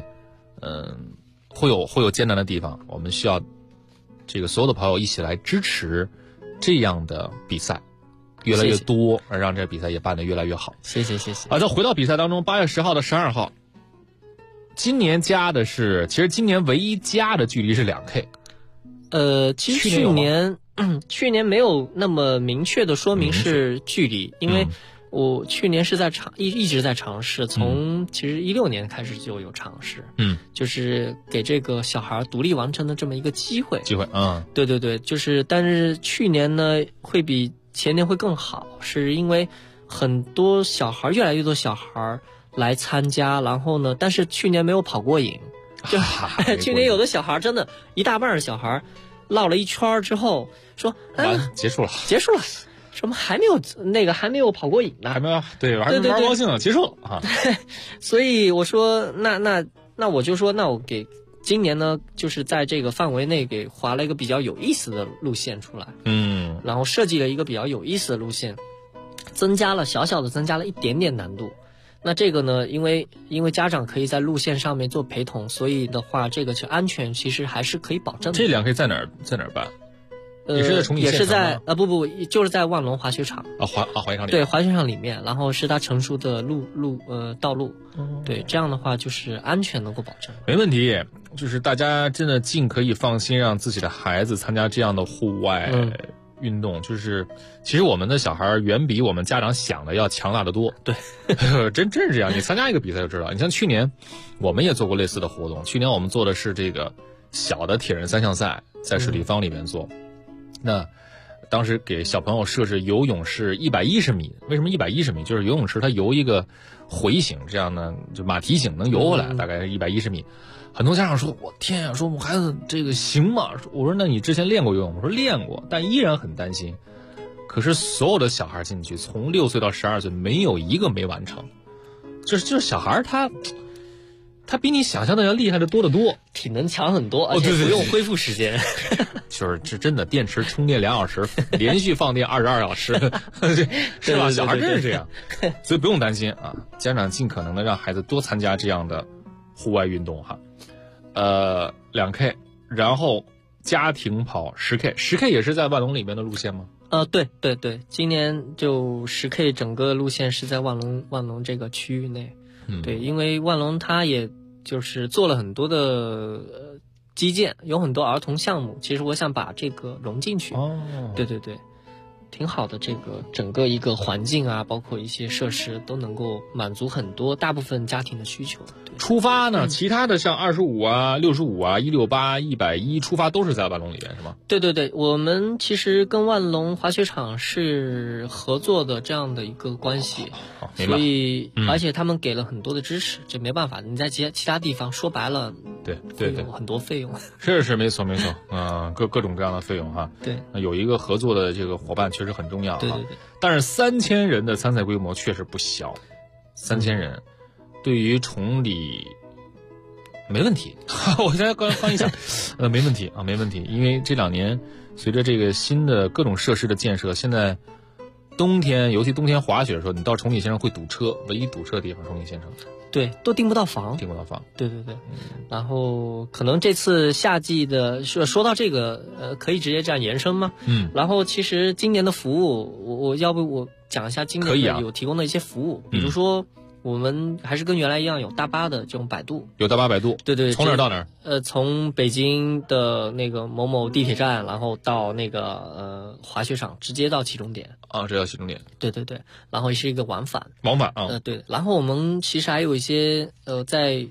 有艰难的地方，我们需要这个所有的跑友一起来支持这样的比赛越来越多，而让这个比赛也办得越来越好。 谢谢。 再回到比赛当中，8月10号到12号，今年加的是，其实今年唯一加的距离是2K。 其实去年没有那么明确的说明是距离，因为我去年是在一直在尝试，从其实16年开始就有尝试，就是给这个小孩独立完成的这么一个机会，对，就是但是去年呢会比前年会更好，是因为很多小孩越来越多小孩来参加，然后呢，但是去年没有跑过瘾，就去年有的小孩真的一大半的小孩绕了一圈之后说结束了， 什么还没有跑过瘾呢？ 还没有，对，还没玩高兴了，结束了啊！ 所以我说，那我就说，那我给今年呢，就是在这个范围内给划了一个比较有意思的路线出来，然后设计了一个比较有意思的路线，小小的增加了一点点难度。那这个呢，因为家长可以在路线上面做陪同，所以的话，这个安全其实还是可以保证的。 这2K在哪儿办？也是在崇礼县， 也是在不，就是在万隆滑雪场滑雪场里面。 对，滑雪场里面，然后是它成熟的道路，对，这样的话就是安全能够保证。 没问题，就是大家真的尽可以放心让自己的孩子参加这样的户外运动，就是其实我们的小孩远比我们家长想的要强大的多。 对， 真是这样。你参加一个比赛就知道。你像去年我们也做过类似的活动，去年我们做的是这个小的铁人3项赛，在水立方里面做。那当时给小朋友设置游泳是110米，为什么110米？就是游泳池它游一个回形，这样呢就马蹄形能游回来，大概是110米。很多家长说：“我天呀，说我孩子这个行吗？”我说：“那你之前练过游泳？”我说：“练过，但依然很担心。”可是所有的小孩进去，从6岁到12岁，没有一个没完成。就是小孩他比你想象的要厉害的多得多， 体能强很多，而且不用恢复时间。 就是这真的，电池充电2小时，连续放电22小时，是吧？小孩真是这样，所以不用担心啊。家长尽可能的让孩子多参加这样的户外运动哈。2K， 然后家庭跑10K 也是在万隆里面的路线吗？ 对，今年就10K 整个路线是在万隆这个区域内。对，因为万隆它也就是做了很多的基建，有很多儿童项目，其实我想把这个融进去。对，挺好的，这个整个一个环境啊，包括一些设施都能够满足大部分家庭的需求。 出发呢，其他的像25啊、65啊、168、110出发都是在万隆里面是吗？ 对，我们其实跟万隆滑雪场是合作的这样的一个关系，所以而且他们给了很多的支持，这没办法，你在其他地方说白了， 对， 有很多费用。 是没错，各种各样的费用哈。 对， 有一个合作的这个伙伴确实很重要。 对， 但是3000人的参赛规模确实不小，3000人。对于崇礼没问题，我现在刚一想，没问题，因为这2年随着这个新的各种设施的建设，现在冬天尤其冬天滑雪的时候，你到崇礼县城会堵车，唯一堵车的地方崇礼县城。 对，都订不到房。对，然后可能这次夏季的说到这个，可以直接这样延伸吗？然后其实今年的服务，我要不我讲一下今年有提供的一些服务，比如说。我们还是跟原来一样有大巴的这种摆渡， 有大巴摆渡， 对， 从哪儿到哪儿？ 从北京的那个某某地铁站，然后到那个滑雪场，直接到起终点。 直接到起终点。 对，然后也是一个往返啊。 对，然后我们其实还有一些在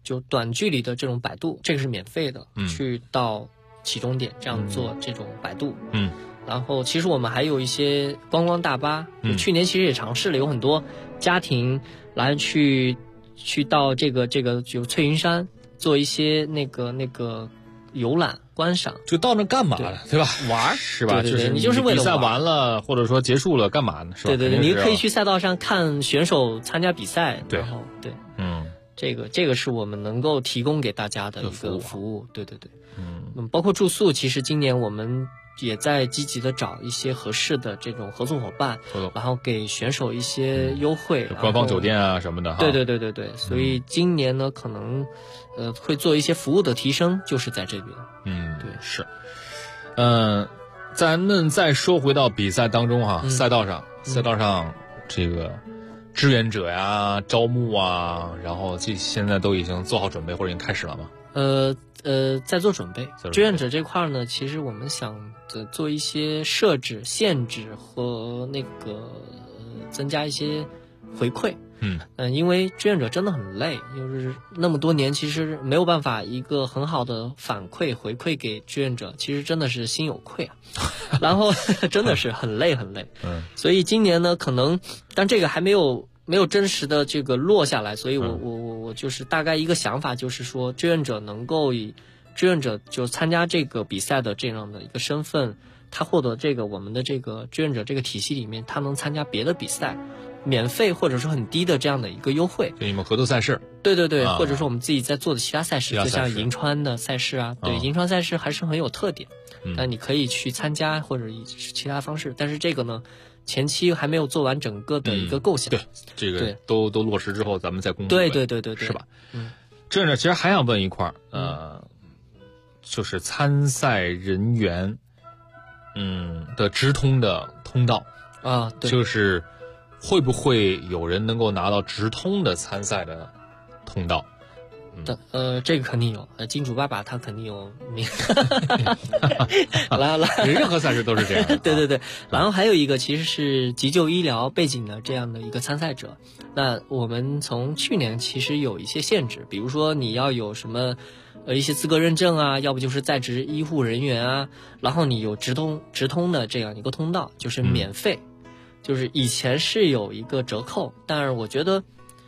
就短距离的这种摆渡，这个是免费的，去到起终点这样做这种摆渡。然后其实我们还有一些观光大巴，去年其实也尝试了，有很多家庭来去到这个就翠云山做一些那个游览观赏。 就到那干嘛了，对吧？ 玩是吧？ 对就是你就是为了比赛完了或者说结束了干嘛呢？是吧？ 对，你可以去赛道上看选手参加比赛。 对， 然后这个是我们能够提供给大家的一个服务。对，包括住宿，其实今年我们也在积极的找一些合适的这种合作伙伴，然后给选手一些优惠， 官方酒店啊什么的。 对，所以今年呢，可能会做一些服务的提升，就是在这边。对， 是。咱们再说回到比赛当中哈，赛道上这个志愿者呀、招募啊，然后现在都已经做好准备或者已经开始了吗？ 在做准备。志愿者这块呢，其实我们想做一些设置、限制和那个增加一些回馈。因为志愿者真的很累，就是那么多年，其实没有办法一个很好的反馈回馈给志愿者，其实真的是心有愧啊。然后真的是很累。所以今年呢，可能但这个还没有真实的这个落下来，所以我就是大概一个想法，就是说志愿者能够以志愿者就参加这个比赛的这样的一个身份，他获得这个我们的这个志愿者这个体系里面，他能参加别的比赛，免费或者说很低的这样的一个优惠。 就你们合作赛事。对， 或者说我们自己在做的其他赛事，就像银川的赛事啊，对，银川赛事还是很有特点，但你可以去参加或者以其他方式，但是这个呢，前期还没有做完整个的一个构想。 对，这个都落实之后，咱们再公布。 对， 是吧？志愿者其实还想问一块就是参赛人员的直通的通道啊，对， 就是会不会有人能够拿到直通的参赛的通道？ 这个肯定有，金主爸爸他肯定有名。来， 任何赛事都是这样的。 对，然后还有一个其实是急救医疗背景的这样的一个参赛者。那我们从去年其实有一些限制，比如说你要有什么一些资格认证啊，要不就是在职医护人员啊，然后你有直通的这样一个通道，就是免费。就是以前是有一个折扣，但是我觉得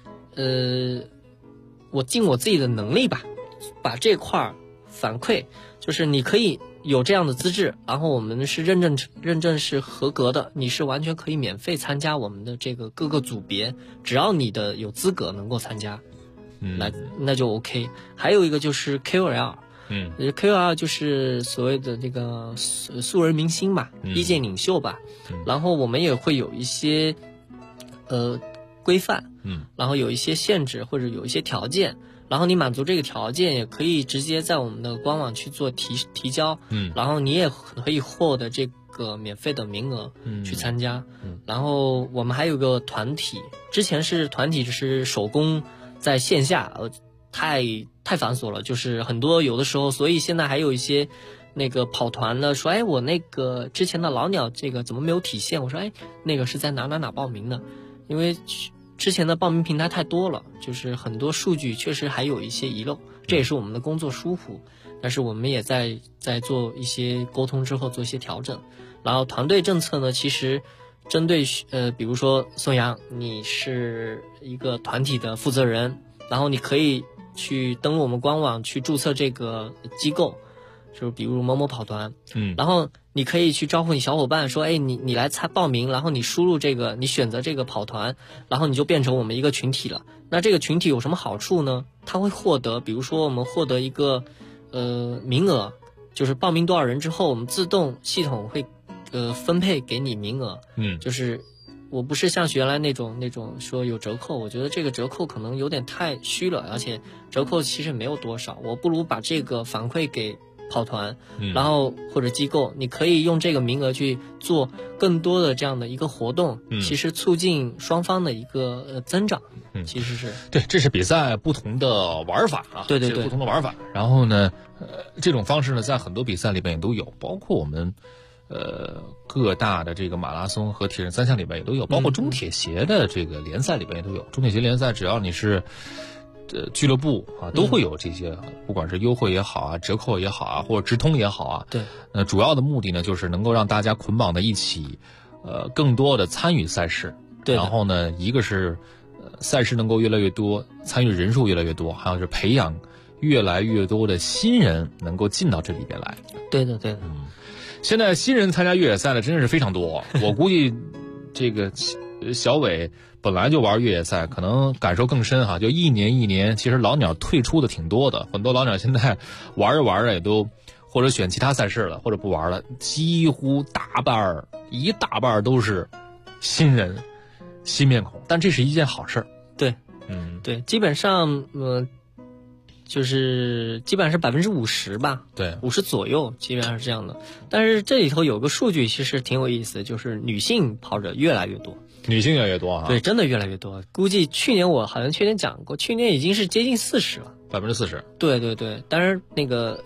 我尽我自己的能力吧，把这块反馈，就是你可以有这样的资质，然后我们是认证是合格的，你是完全可以免费参加我们的这个各个组别，只要你的有资格能够参加，那就 OK。还有一个就是 KOL，KOL 就是所谓的这个素人明星吧，意见领袖吧，然后我们也会有一些规范，然后有一些限制或者有一些条件，然后你满足这个条件，也可以直接在我们的官网去做提交，然后你也可以获得这个免费的名额去参加。然后我们还有个团体，之前是团体就是手工在线下，太繁琐了，就是很多有的时候，所以现在还有一些那个跑团的说，我那个之前的老鸟这个怎么没有体现？我说那个是在哪报名的，因为之前的报名平台太多了，就是很多数据确实还有一些遗漏，这也是我们的工作疏忽，但是我们也在做一些沟通之后做一些调整。然后团队政策呢，其实针对比如说宋阳，你是一个团体的负责人，然后你可以去登录我们官网去注册这个机构，就是比如某某跑团，然后你可以去招呼你小伙伴说，你来报名，然后你输入这个，你选择这个跑团，然后你就变成我们一个群体了。那这个群体有什么好处呢？他会获得，比如说我们获得一个名额，就是报名多少人之后，我们自动系统会分配给你名额。就是我不是像原来那种说有折扣，我觉得这个折扣可能有点太虚了，而且折扣其实没有多少，我不如把这个反馈给跑团，然后或者机构，你可以用这个名额去做更多的这样的一个活动，其实促进双方的一个增长。其实是对，这是比赛不同的玩法啊， 对， 不同的玩法。然后呢，这种方式呢，在很多比赛里面也都有，包括我们各大的这个马拉松和铁人三项里边也都有，包括中铁协的这个联赛里边也都有。中铁协联赛只要你是俱乐部啊，都会有这些，不管是优惠也好啊，折扣也好啊，或者直通也好啊。 对。 主要的目的呢，就是能够让大家捆绑在一起，更多的参与赛事。 对。 然后呢，一个是赛事能够越来越多，参与人数越来越多，还有是培养越来越多的新人能够进到这里边来。 对的，对的。 现在新人参加越野赛的真的是非常多，我估计这个小伟本来就玩越野赛，可能感受更深哈。就一年，其实老鸟退出的挺多的，很多老鸟现在玩着也都或者选其他赛事了，或者不玩了，几乎一大半都是新人、新面孔，但这是一件好事儿。 对，对，基本上就是基本上是50%吧， 对 ，50左右，基本上是这样的。但是这里头有个数据其实挺有意思的，就是女性跑者越来越多。 女性越来越多啊？ 对，真的越来越多。估计我好像去年讲过，去年已经是接近40了 ，40%。 对对对，当然那个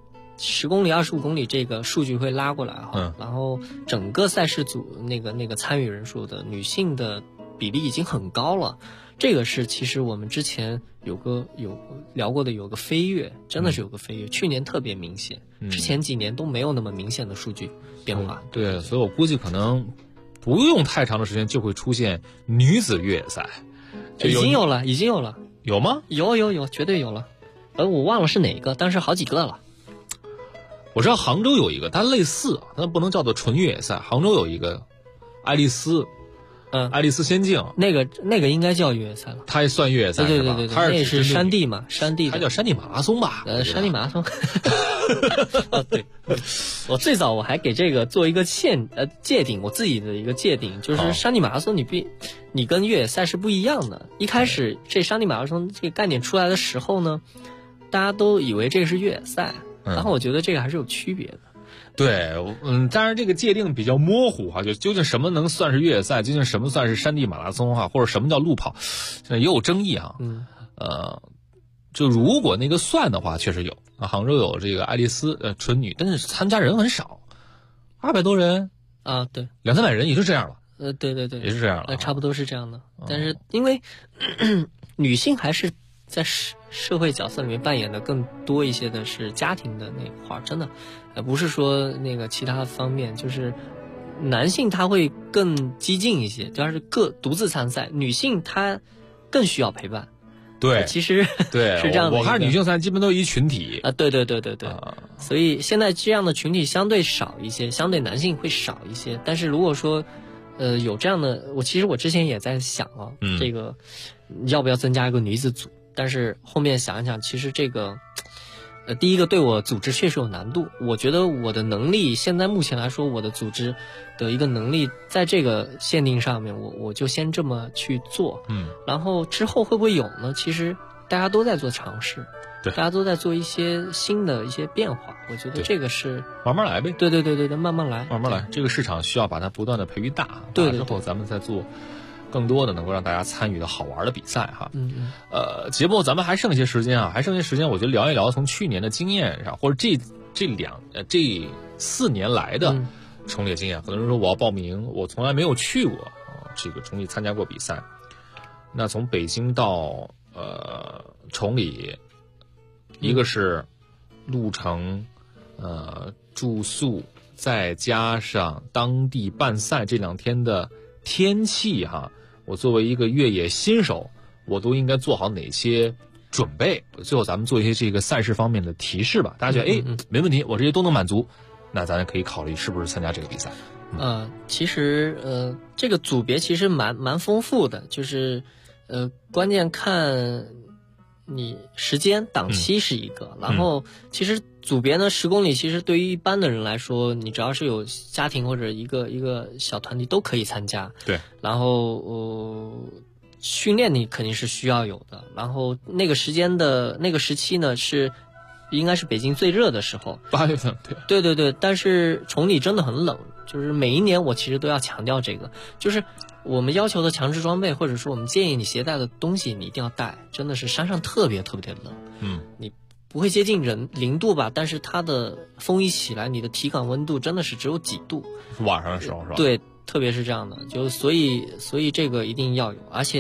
10公里、25公里这个数据会拉过来哈。然后整个赛事组那个参与人数的女性的比例已经很高了。这个是其实我们之前有聊过的，有个飞跃，真的是有个飞跃，去年特别明显，之前几年都没有那么明显的数据变化。 对，所以我估计可能不用太长的时间就会出现女子越野赛。 已经有了。 有吗？ 有，绝对有了。我忘了是哪个，但是好几个了。 我知道杭州有一个，它类似，它不能叫做纯越野赛。杭州有一个爱丽丝。爱丽丝仙境那个应该叫越野赛了， 它也算越野赛是吧？ 对，它那是山地嘛，山地它叫山地马拉松吧？ 山地马拉松。对，我最早我还给这个做一个界定，我自己的一个界定，就是山地马拉松你跟越野赛是不一样的。一开始这山地马拉松这个概念出来的时候呢，大家都以为这个是越野赛，然后我觉得这个还是有区别的。 对，当然这个界定比较模糊哈，就究竟什么能算是越野赛，究竟什么算是山地马拉松哈，或者什么叫路跑，现在也有争议啊。就如果那个算的话，确实有啊。杭州有这个爱丽丝纯女，但是参加人很少，200多人啊，对 ，200-300人也就这样了。 对， 也是这样了， 差不多是这样的。但是因为女性还是在社会角色里面扮演的更多一些的是家庭的那块儿，真的，不是说那个其他方面，就是男性他会更激进一些，主要是独自参赛，女性她更需要陪伴。 对， 其实对是这样的。 我看女性赛基本都一群体啊，对，所以现在这样的群体相对少一些，相对男性会少一些。但是如果说有这样的，我之前也在想啊，这个要不要增加一个女子组？但是后面想一想，其实这个，第一个对我组织确实有难度。我觉得我的能力现在目前来说，我的组织的一个能力在这个限定上面，我就先这么去做。然后之后会不会有呢？其实大家都在做尝试， 对， 大家都在做一些新的一些变化。我觉得这个是慢慢来呗。 对，慢慢来， 慢慢来。这个市场需要把它不断的培育大， 对， 之后咱们再做更多的能够让大家参与的好玩的比赛哈。节目咱们还剩一些时间啊，我就聊一聊从去年的经验上，或者这4年来的崇礼经验。很多人说我要报名，我从来没有去过这个崇礼参加过比赛。那从北京到崇礼，一个是路程、住宿，再加上当地办赛这2天的天气哈。我作为一个越野新手，我都应该做好哪些准备？最后咱们做一些这个赛事方面的提示吧。大家觉得没问题，我这些都能满足，那咱可以考虑是不是参加这个比赛。 其实这个组别其实蛮丰富的，就是关键看你时间档期是一个，然后其实组别呢10公里，其实对于一般的人来说，你只要是有家庭或者一个小团体都可以参加。 对， 然后训练你肯定是需要有的，然后那个时间的那个时期呢应该是北京最热的时候 ，8月份。 对，但是崇礼真的很冷，就是每一年我其实都要强调这个，就是我们要求的强制装备，或者说我们建议你携带的东西，你一定要带。真的是山上特别冷，你不会接近0度吧，但是它的风一起来，你的体感温度真的是只有几度。 晚上的时候是吧？ 对，特别是这样的，就所以这个一定要有，而且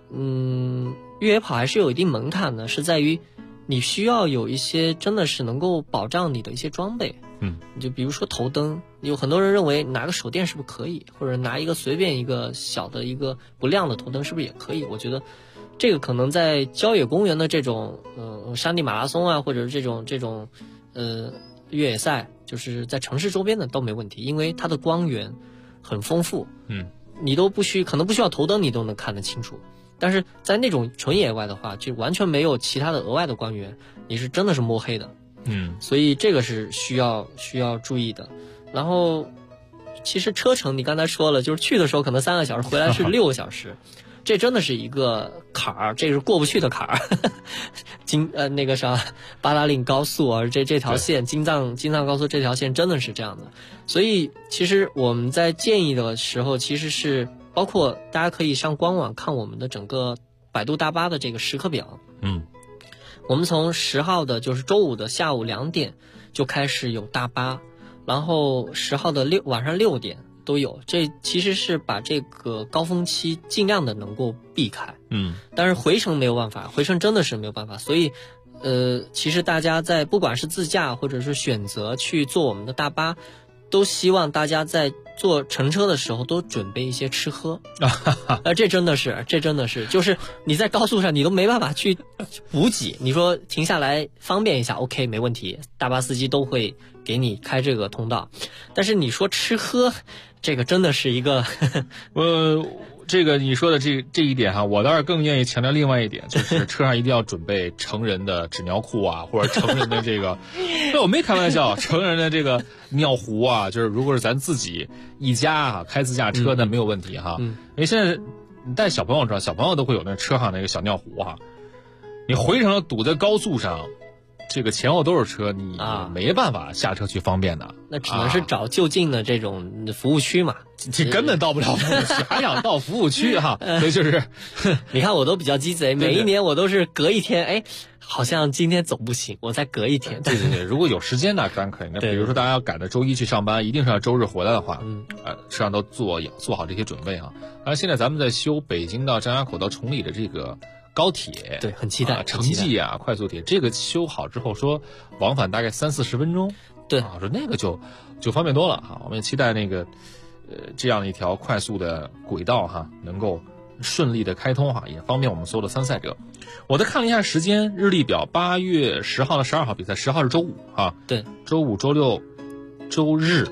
越野跑还是有一定门槛的，是在于你需要有一些真的是能够保障你的一些装备。就比如说头灯，有很多人认为拿个手电是不是可以，或者拿一个随便一个小的一个不亮的头灯是不是也可以？我觉得这个可能在郊野公园的这种山地马拉松啊，或者是这种越野赛，就是在城市周边的都没问题，因为它的光源很丰富，你都可能不需要头灯你都能看得清楚。但是在那种纯野外的话，就完全没有其他的额外的光源，你是真的是摸黑的。所以这个是需要注意的。然后其实车程你刚才说了，就是去的时候可能3个小时，回来是6个小时，这真的是一个坎儿，这个是过不去的坎儿。那个啥八达岭高速啊，这条线京藏高速这条线真的是这样的。所以其实我们在建议的时候，其实是包括大家可以上官网看我们的整个百度大巴的这个时刻表。我们从10号的就是周五的下午2点就开始有大巴，然后10号的晚上6点都有，这其实是把这个高峰期尽量的能够避开。但是回程没有办法，回程真的是没有办法。所以其实大家在不管是自驾或者是选择去坐我们的大巴，都希望大家在坐乘车的时候都准备一些吃喝。这真的是就是你在高速上你都没办法去补给，你说停下来方便一下 OK 没问题，大巴司机都会给你开这个通道。但是你说吃喝，这个真的是一个这个你说的这一点哈，我倒是更愿意强调另外一点，就是车上一定要准备成人的纸尿裤啊，或者成人的这个，对，我没开玩笑，成人的这个尿壶啊，就是如果是咱自己一家啊开自驾车那没有问题哈。因为现在你带小朋友知道，小朋友都会有那车上那个小尿壶哈，你回程堵在高速上，这个前后都是车，你没办法下车去方便的。 那只能是找就近的这种服务区嘛。 这根本到不了服务区，还想到服务区哈？所以就是， 你看我都比较鸡贼，每一年我都是隔一天，好像今天总不行，我再隔一天。 对，如果有时间那当然可以。那比如说大家要赶着周一去上班，一定是要周日回来的话，车上都做好这些准备啊。而现在咱们在修北京到张家口到崇礼的这个高铁， 对，很期待。 城际啊，快速铁，这个修好之后说往返大概30-40分钟， 对， 说那个就方便多了哈。我们也期待那个这样一条快速的轨道哈，能够顺利的开通哈，也方便我们所有的参赛者。我再看了一下时间日历表，8月10号到12号比赛，10号是周五啊， 对， 周五、周六、周日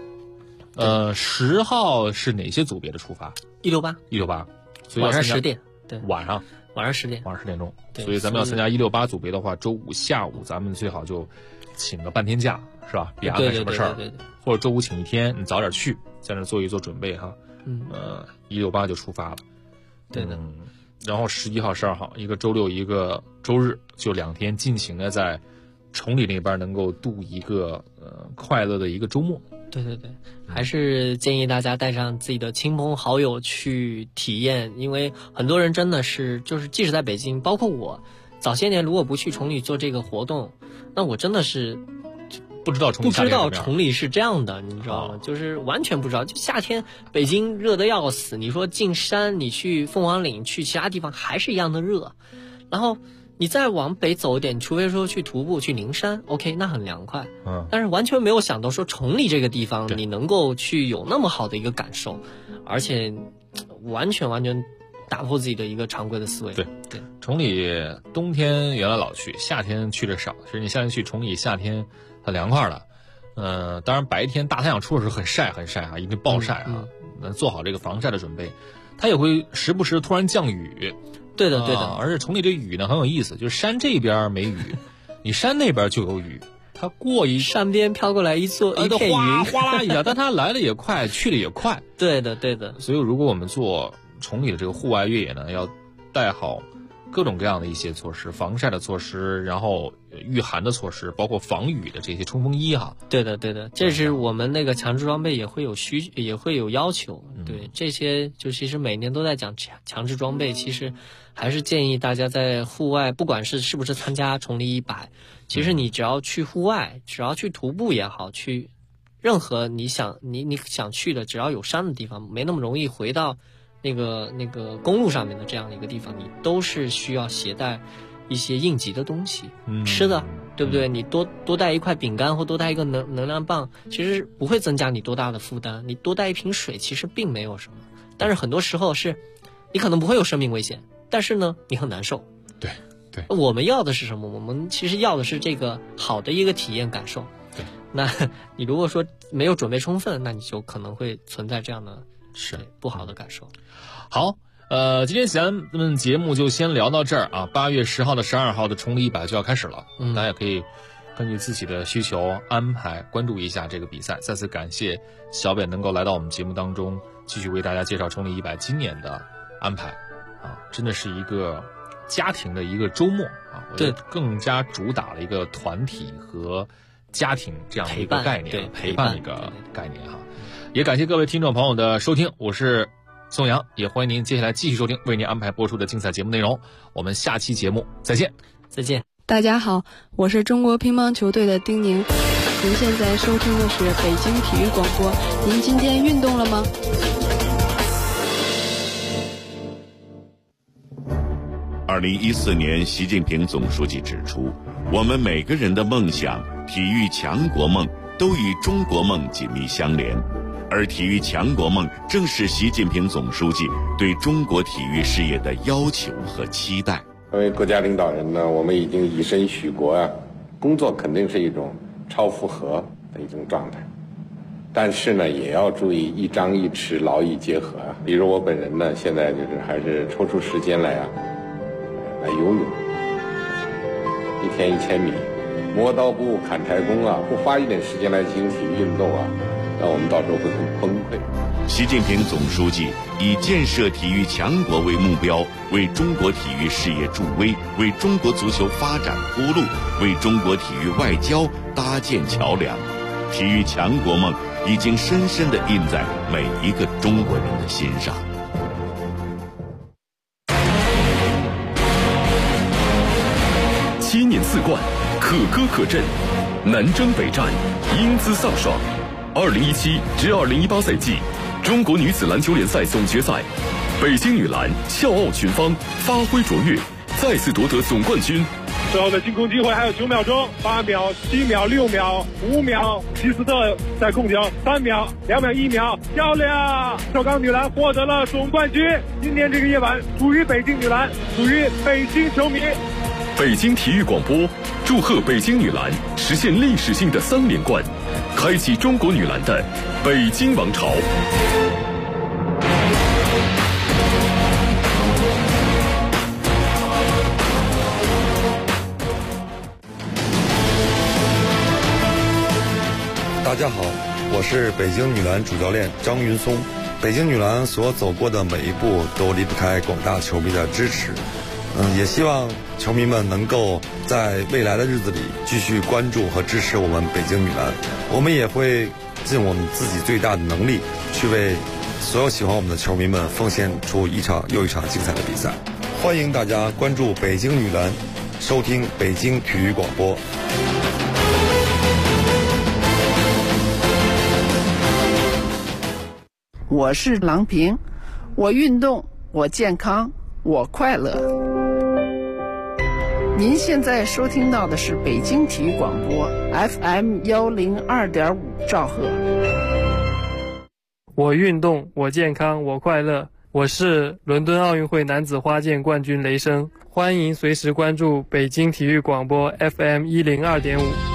，10号是哪些组别的出发 ？168， 所以晚上10点，对， 晚上 10点， 晚上10点钟。所以咱们要参加168组别的话，周五下午咱们最好就请个半天假，是吧？别安排什么事儿，或者周五请一天，你早点去，在那做一做准备哈。168就出发了， 对的。 然后11号、12号，一个周六，一个周日，就2天尽情的在崇礼那边能够度一个快乐的一个周末。 对，还是建议大家带上自己的亲朋好友去体验，因为很多人真的是就是即使在北京，包括我，早些年如果不去崇礼做这个活动，那我真的是不知道崇礼是这样的，你知道吗？就是完全不知道。就夏天北京热得要死，你说进山，你去凤凰岭，去其他地方还是一样的热。然后你再往北走一点，除非说去徒步去灵山 ，OK， 那很凉快。但是完全没有想到说崇礼这个地方，你能够去有那么好的一个感受，而且完全打破自己的一个常规的思维。 对，崇礼冬天原来老去，夏天去的少。其实你夏天去崇礼，夏天很凉快了。当然白天大太阳出的时候很晒啊，一定暴晒啊，做好这个防晒的准备。它也会时不时突然降雨。 对的。 而且崇礼这雨呢很有意思，就是山这边没雨，你山那边就有雨。它过一山边飘过来一片云， 哗啦一下，但它来的也快，去的也快。 对的。 所以如果我们做崇礼的这个户外越野呢，要带好各种各样的一些措施，防晒的措施，然后御寒的措施，包括防雨的这些冲锋衣哈。 对的，这是我们那个强制装备也会有要求。对，这些就其实每年都在讲强制装备，其实还是建议大家在户外，不管是不是参加崇礼100，其实你只要去户外，只要去徒步也好，去任何你想去的，只要有山的地方，没那么容易回到那个公路上面的这样的一个地方，你都是需要携带一些应急的东西，吃的，对不对？你多带一块饼干或多带一个能量棒，其实不会增加你多大的负担。你多带一瓶水，其实并没有什么。但是很多时候是，你可能不会有生命危险，但是呢，你很难受。 对。 我们要的是什么？我们其实要的是这个好的一个体验感受。 对。 那你如果说没有准备充分，那你就可能会存在这样的不好的感受。 好。今天咱们节目就先聊到这儿啊。8月10号的12号的崇礼100就要开始了，大家也可以根据自己的需求安排关注一下这个比赛。再次感谢小北能够来到我们节目当中，继续为大家介绍崇礼100今年的安排啊，真的是一个家庭的一个周末啊，我觉得更加主打了一个团体和家庭这样的一个概念，陪伴一个概念哈。也感谢各位听众朋友的收听，我是宋阳，也欢迎您接下来继续收听为您安排播出的精彩节目内容。我们下期节目再见。 再见。 大家好，我是中国乒乓球队的丁宁，您现在收听的是北京体育广播。您今天运动了吗 ？2014年，习近平总书记指出，我们每个人的梦想、体育强国梦都与中国梦紧密相连。而体育强国梦正是习近平总书记对中国体育事业的要求和期待。 作为国家领导人呢，我们已经以身许国啊，工作肯定是一种超负荷的一种状态，但是呢，也要注意一张一弛，劳逸结合啊。比如我本人呢，现在就是还是抽出时间来游泳，一天1000米，磨刀不误砍柴工啊，不花一点时间来进行体育运动啊，那我们到时候会很崩溃。 习近平总书记以建设体育强国为目标，为中国体育事业助威，为中国足球发展铺路，为中国体育外交搭建桥梁。体育强国梦已经深深地印在每一个中国人的心上。 7年4冠，可歌可阵，南征北战，英姿飒爽。2017至2018赛季中国女子篮球联赛总决赛，北京女篮笑傲群芳，发挥卓越，再次夺得总冠军。 最后的进攻机会还有9秒钟，8秒、7秒、6秒、5秒，希斯特在控球，3秒、2秒、1秒，漂亮！首钢女篮获得了总冠军。今天这个夜晚属于北京女篮，属于北京球迷。 北京体育广播祝贺北京女篮实现历史性的3连冠，开启中国女篮的北京王朝。 大家好，我是北京女篮主教练张云松。北京女篮所走过的每一步都离不开广大球迷的支持。也希望球迷们能够在未来的日子里继续关注和支持我们北京女篮。我们也会尽我们自己最大的能力，去为所有喜欢我们的球迷们奉献出一场又一场精彩的比赛。欢迎大家关注北京女篮，收听北京体育广播。 我是郎平，我运动，我健康，我快乐。您现在收听到的是北京体育广播 FM 102.5兆赫。 我运动，我健康，我快乐。我是伦敦奥运会男子花剑冠军雷声，欢迎随时关注北京体育广播 FM 102.5。